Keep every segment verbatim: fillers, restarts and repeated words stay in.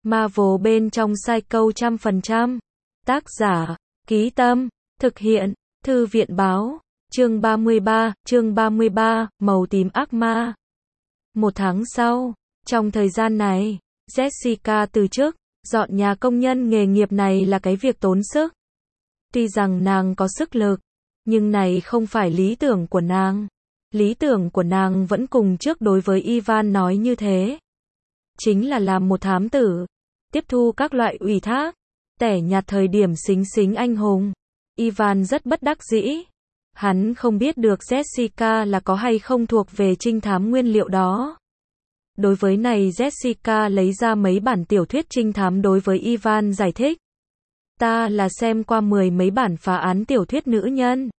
Marvel bên trong Psycho trăm phần trăm. Tác giả, Ký Tâm, thực hiện, Thư viện báo, chương ba mươi ba, chương ba mươi ba, màu tím ác ma. Một tháng sau, trong thời gian này, Jessica từ chức, dọn nhà công nhân nghề nghiệp này là cái việc tốn sức. Tuy rằng nàng có sức lực, nhưng này không phải lý tưởng của nàng. Lý tưởng của nàng vẫn cùng trước đối với Ivan nói như thế. Chính là làm một thám tử, tiếp thu các loại ủy thác, tẻ nhạt thời điểm xính xính anh hùng. Ivan rất bất đắc dĩ. Hắn không biết được Jessica là có hay không thuộc về trinh thám nguyên liệu đó. Đối với này Jessica lấy ra mấy bản tiểu thuyết trinh thám đối với Ivan giải thích. Ta là xem qua mười mấy bản phá án tiểu thuyết nữ nhân.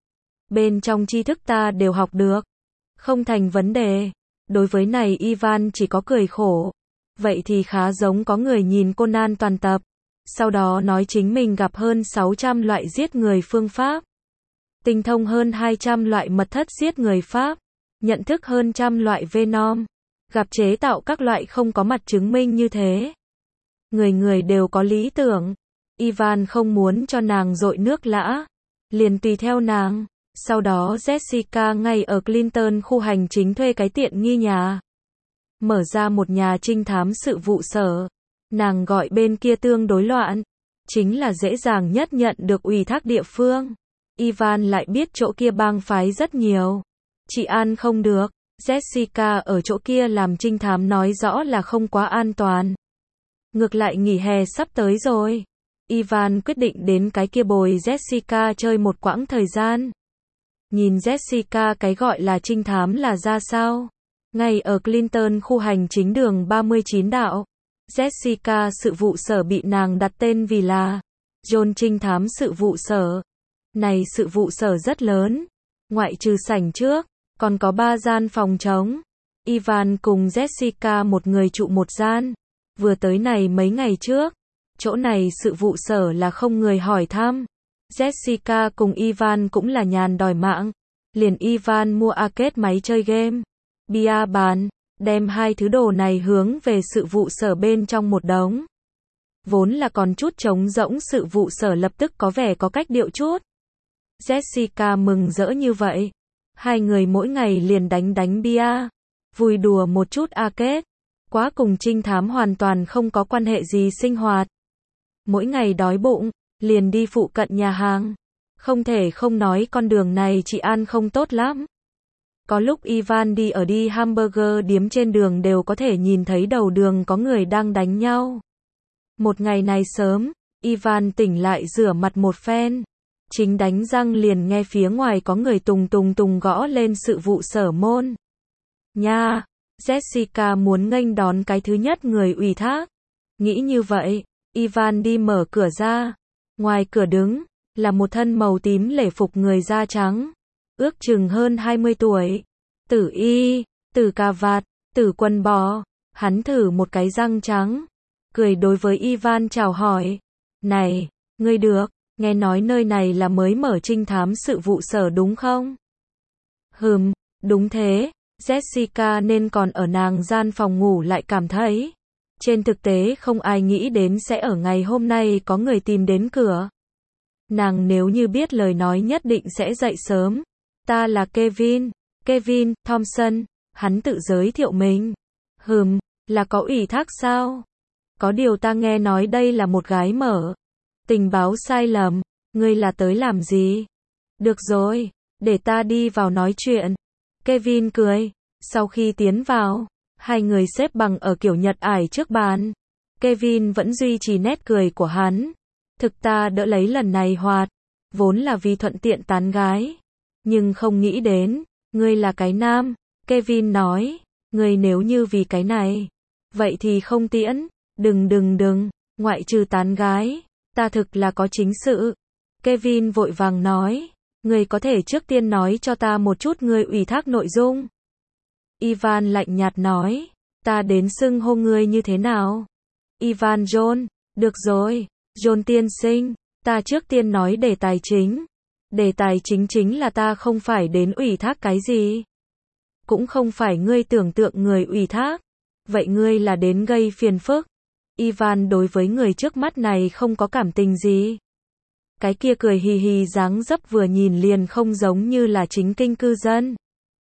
Bên trong tri thức ta đều học được. Không thành vấn đề. Đối với này Ivan chỉ có cười khổ. Vậy thì khá giống có người nhìn Conan toàn tập. Sau đó nói chính mình gặp hơn sáu trăm loại giết người phương pháp. Tinh thông hơn hai trăm loại mật thất giết người pháp. Nhận thức hơn trăm loại Venom. Gặp chế tạo các loại không có mặt chứng minh như thế. Người người đều có lý tưởng. Ivan không muốn cho nàng dội nước lã. Liền tùy theo nàng. Sau đó Jessica ngay ở Clinton khu hành chính thuê cái tiện nghi nhà. Mở ra một nhà trinh thám sự vụ sở. Nàng gọi bên kia tương đối loạn. Chính là dễ dàng nhất nhận được ủy thác địa phương. Ivan lại biết chỗ kia bang phái rất nhiều. Chị an không được. Jessica ở chỗ kia làm trinh thám nói rõ là không quá an toàn. Ngược lại nghỉ hè sắp tới rồi. Ivan quyết định đến cái kia bồi Jessica chơi một quãng thời gian. Nhìn Jessica cái gọi là trinh thám là ra sao. Ngay ở Clinton khu hành chính đường ba mươi chín đạo. Jessica sự vụ sở bị nàng đặt tên vì là John trinh thám sự vụ sở. Này sự vụ sở rất lớn. Ngoại trừ sảnh trước, còn có ba gian phòng trống. Ivan cùng Jessica một người trụ một gian. Vừa tới này mấy ngày trước. Chỗ này sự vụ sở là không người hỏi thăm. Jessica cùng Ivan cũng là nhàn đòi mạng. Liền Ivan mua arcade máy chơi game. Bia bàn. Đem hai thứ đồ này hướng về sự vụ sở bên trong một đống. Vốn là còn chút trống rỗng sự vụ sở lập tức có vẻ có cách điệu chút. Jessica mừng rỡ như vậy. Hai người mỗi ngày liền đánh đánh bia. Vui đùa một chút arcade. Quá cùng trinh thám hoàn toàn không có quan hệ gì sinh hoạt. Mỗi ngày đói bụng, liền đi phụ cận nhà hàng. Không thể không nói con đường này chị ăn không tốt lắm. Có lúc Ivan đi ở đi hamburger điếm trên đường đều có thể nhìn thấy đầu đường có người đang đánh nhau. Một ngày này sớm, Ivan tỉnh lại rửa mặt một phen. Chính đánh răng liền nghe phía ngoài có người tùng tùng tùng gõ lên sự vụ sở môn. Nha, Jessica muốn nghênh đón cái thứ nhất người ủy thác. Nghĩ như vậy, Ivan đi mở cửa ra. Ngoài cửa đứng, là một thân màu tím lễ phục người da trắng. Ước chừng hơn hai mươi tuổi. Tử y, tử cà vạt, tử quần bò. Hắn thử một cái răng trắng. Cười đối với Ivan chào hỏi. Này, ngươi được, nghe nói nơi này là mới mở trinh thám sự vụ sở đúng không? Hừm, đúng thế. Jessica nên còn ở nàng gian phòng ngủ lại cảm thấy. Trên thực tế không ai nghĩ đến sẽ ở ngày hôm nay có người tìm đến cửa. Nàng nếu như biết lời nói nhất định sẽ dậy sớm. Ta là Kevin, Kevin Thompson, hắn tự giới thiệu mình. Hừm, là có ủy thác sao? Có điều ta nghe nói đây là một gái mở. Tình báo sai lầm, ngươi là tới làm gì? Được rồi, để ta đi vào nói chuyện. Kevin cười, sau khi tiến vào, hai người xếp bằng ở kiểu Nhật ải trước bàn. Kevin vẫn duy trì nét cười của hắn. Thực ta đỡ lấy lần này hoạt, vốn là vì thuận tiện tán gái. Nhưng không nghĩ đến, ngươi là cái nam. Kevin nói, ngươi nếu như vì cái này, vậy thì không tiễn. Đừng đừng đừng, ngoại trừ tán gái, ta thực là có chính sự. Kevin vội vàng nói, ngươi có thể trước tiên nói cho ta một chút ngươi ủy thác nội dung. Ivan lạnh nhạt nói, ta đến xưng hô ngươi như thế nào? Ivan John, được rồi, John tiên sinh, ta trước tiên nói đề tài chính. Đề tài chính chính là ta không phải đến ủy thác cái gì. Cũng không phải ngươi tưởng tượng người ủy thác. Vậy ngươi là đến gây phiền phức. Ivan đối với người trước mắt này không có cảm tình gì. Cái kia cười hì hì dáng dấp vừa nhìn liền không giống như là chính kinh cư dân.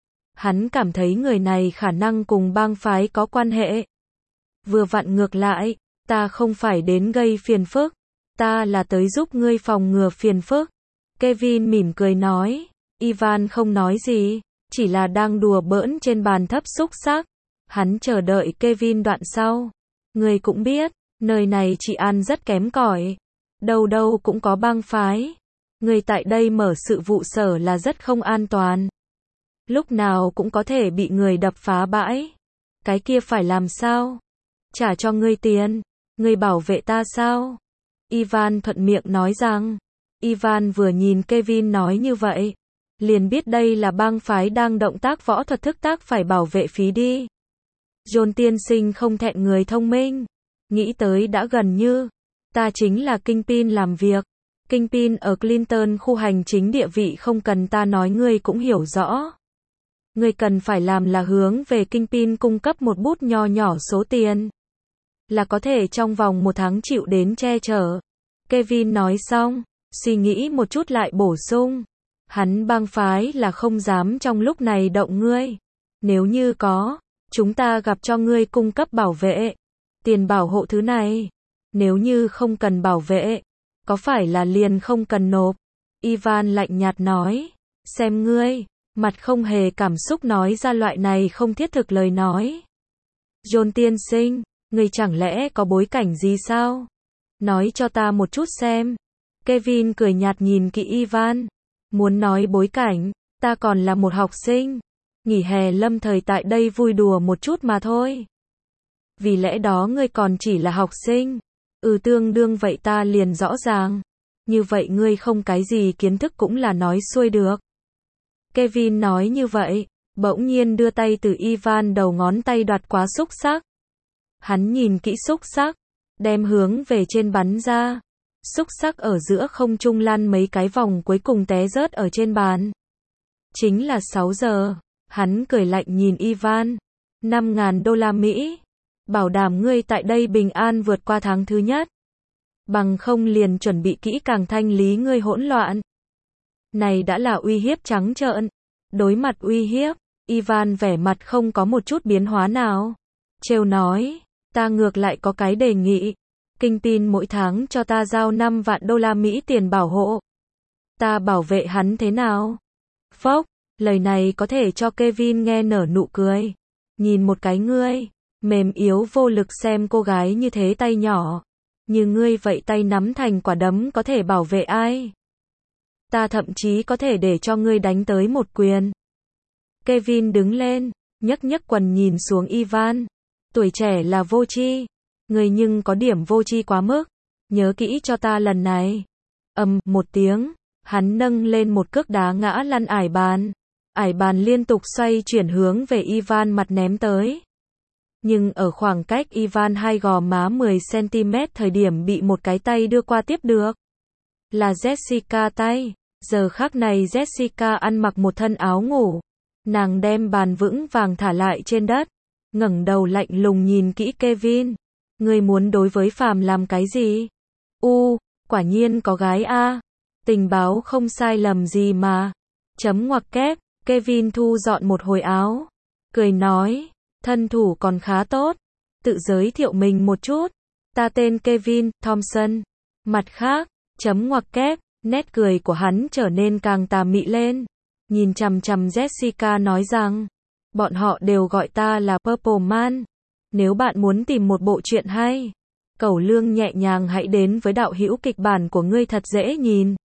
Hắn cảm thấy người này khả năng cùng bang phái có quan hệ. Vừa vặn ngược lại, ta không phải đến gây phiền phức, ta là tới giúp ngươi phòng ngừa phiền phức. Kevin mỉm cười nói. Ivan không nói gì, chỉ là đang đùa bỡn trên bàn thấp xúc xắc. Hắn chờ đợi Kevin đoạn sau. Ngươi cũng biết, nơi này trị an rất kém cỏi. Đâu đâu cũng có bang phái. Ngươi tại đây mở sự vụ sở là rất không an toàn. Lúc nào cũng có thể bị người đập phá bãi. Cái kia phải làm sao? Trả cho ngươi tiền. Ngươi bảo vệ ta sao? Ivan thuận miệng nói rằng. Ivan vừa nhìn Kevin nói như vậy, liền biết đây là bang phái đang động tác võ thuật thức tác phải bảo vệ phí đi. John tiên sinh không thẹn người thông minh. Nghĩ tới đã gần như. Ta chính là Kingpin làm việc. Kingpin ở Clinton khu hành chính địa vị không cần ta nói ngươi cũng hiểu rõ. Ngươi cần phải làm là hướng về Kingpin cung cấp một bút nho nhỏ số tiền. Là có thể trong vòng một tháng chịu đến che chở. Kevin nói xong, suy nghĩ một chút lại bổ sung. Hắn bang phái là không dám trong lúc này động ngươi. Nếu như có, chúng ta gặp cho ngươi cung cấp bảo vệ. Tiền bảo hộ thứ này. Nếu như không cần bảo vệ, có phải là liền không cần nộp? Ivan lạnh nhạt nói. Xem ngươi, mặt không hề cảm xúc nói ra loại này không thiết thực lời nói. John tiên sinh, ngươi chẳng lẽ có bối cảnh gì sao? Nói cho ta một chút xem. Kevin cười nhạt nhìn kỹ Ivan. Muốn nói bối cảnh, ta còn là một học sinh. Nghỉ hè lâm thời tại đây vui đùa một chút mà thôi. Vì lẽ đó ngươi còn chỉ là học sinh. Ừ tương đương vậy ta liền rõ ràng. Như vậy ngươi không cái gì kiến thức cũng là nói xuôi được. Kevin nói như vậy, bỗng nhiên đưa tay từ Ivan đầu ngón tay đoạt quá xúc xắc. Hắn nhìn kỹ xúc xắc, đem hướng về trên bắn ra. Xúc xắc ở giữa không trung lăn mấy cái vòng cuối cùng té rớt ở trên bàn. Chính là sáu giờ, hắn cười lạnh nhìn Ivan. năm ngàn đô la Mỹ. Bảo đảm ngươi tại đây bình an vượt qua tháng thứ nhất. Bằng không liền chuẩn bị kỹ càng thanh lý ngươi hỗn loạn. Này đã là uy hiếp trắng trợn. Đối mặt uy hiếp, Ivan vẻ mặt không có một chút biến hóa nào. Trêu nói, ta ngược lại có cái đề nghị. Kingpin mỗi tháng cho ta giao năm vạn đô la Mỹ tiền bảo hộ. Ta bảo vệ hắn thế nào? Phốc, lời này có thể cho Kevin nghe nở nụ cười. Nhìn một cái ngươi, mềm yếu vô lực xem cô gái như thế tay nhỏ. Như ngươi vậy tay nắm thành quả đấm có thể bảo vệ ai? Ta thậm chí có thể để cho ngươi đánh tới một quyền. Kevin đứng lên, nhấc nhấc quần nhìn xuống Ivan. Tuổi trẻ là vô tri. Ngươi nhưng có điểm vô tri quá mức. Nhớ kỹ cho ta lần này. Ầm, một tiếng, hắn nâng lên một cước đá ngã lăn ải bàn. Ải bàn liên tục xoay chuyển hướng về Ivan mặt ném tới. Nhưng ở khoảng cách Ivan hai gò má mười xăng-ti-mét thời điểm bị một cái tay đưa qua tiếp được. Là Jessica tay. Giờ khắc này Jessica ăn mặc một thân áo ngủ. Nàng đem bàn vững vàng thả lại trên đất. Ngẩng đầu lạnh lùng nhìn kỹ Kevin. Ngươi muốn đối với Phàm làm cái gì? U, quả nhiên có gái a. Tình báo không sai lầm gì mà. Chấm ngoặc kép, Kevin thu dọn một hồi áo. Cười nói, thân thủ còn khá tốt. Tự giới thiệu mình một chút. Ta tên Kevin Thompson. Mặt khác, chấm ngoặc kép, nét cười của hắn trở nên càng tà mị lên. Nhìn chằm chằm Jessica nói rằng, bọn họ đều gọi ta là Purple Man. Nếu bạn muốn tìm một bộ truyện hay, cẩu lương nhẹ nhàng hãy đến với đạo hữu kịch bản của ngươi thật dễ nhìn.